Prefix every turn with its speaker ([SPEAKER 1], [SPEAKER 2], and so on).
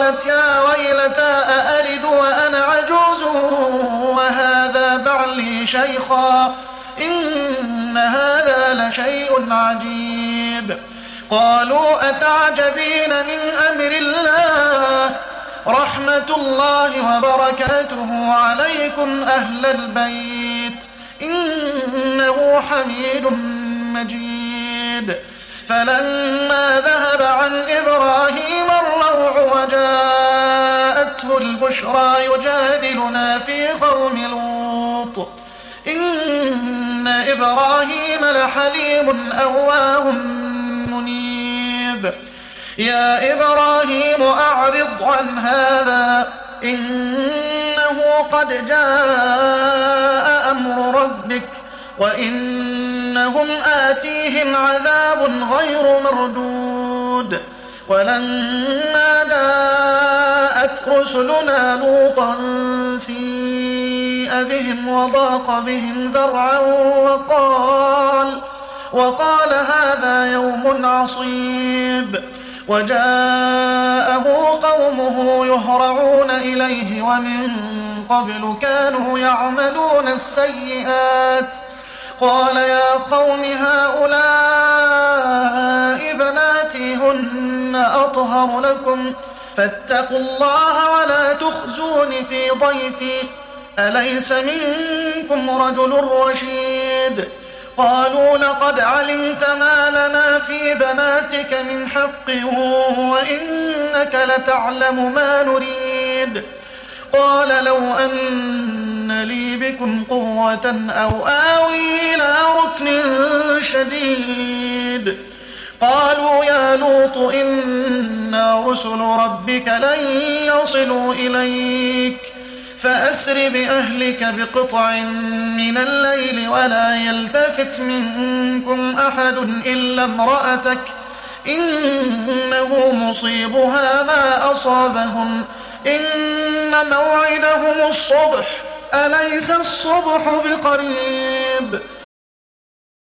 [SPEAKER 1] قالت يا ويلتى أألد وأنا عجوز وهذا بعلي شيخا إن هذا لشيء عجيب. قالوا أتعجبين من أمر الله رحمة الله وبركاته عليكم أهل البيت إنه حميد مجيد. فلما ذهب عن إبراهيم الروع وجاءته البشرى يجادلنا في قوم لوط إن إبراهيم لحليم أواه منيب. يا إبراهيم أعرض عن هذا إنه قد جاء أمر ربك وإنهم آتيهم عذاب غير مردود. ولما جاءت رسلنا لوطا سيء بهم وضاق بهم ذرعا وقال هذا يوم عصيب. وجاءه قومه يهرعون إليه ومن قبل كانوا يعملون السيئات. قال يا قوم هؤلاء بناتي هن أطهر لكم فاتقوا الله ولا تخزون في ضيفي أليس منكم رجل رشيد. قالوا لقد علمت ما لنا في بناتك من حق وإنك لتعلم ما نريد. قال لو أن لي بكم قوة أو آوي إلى ركن شديد. قالوا يا لوط إنا رسل ربك لن يصلوا إليك فأسر بأهلك بقطع من الليل ولا يلتفت منكم أحد إلا امرأتك إنه مصيبها ما أصابهم إن موعدهم الصبح أليس الصبح بقريب.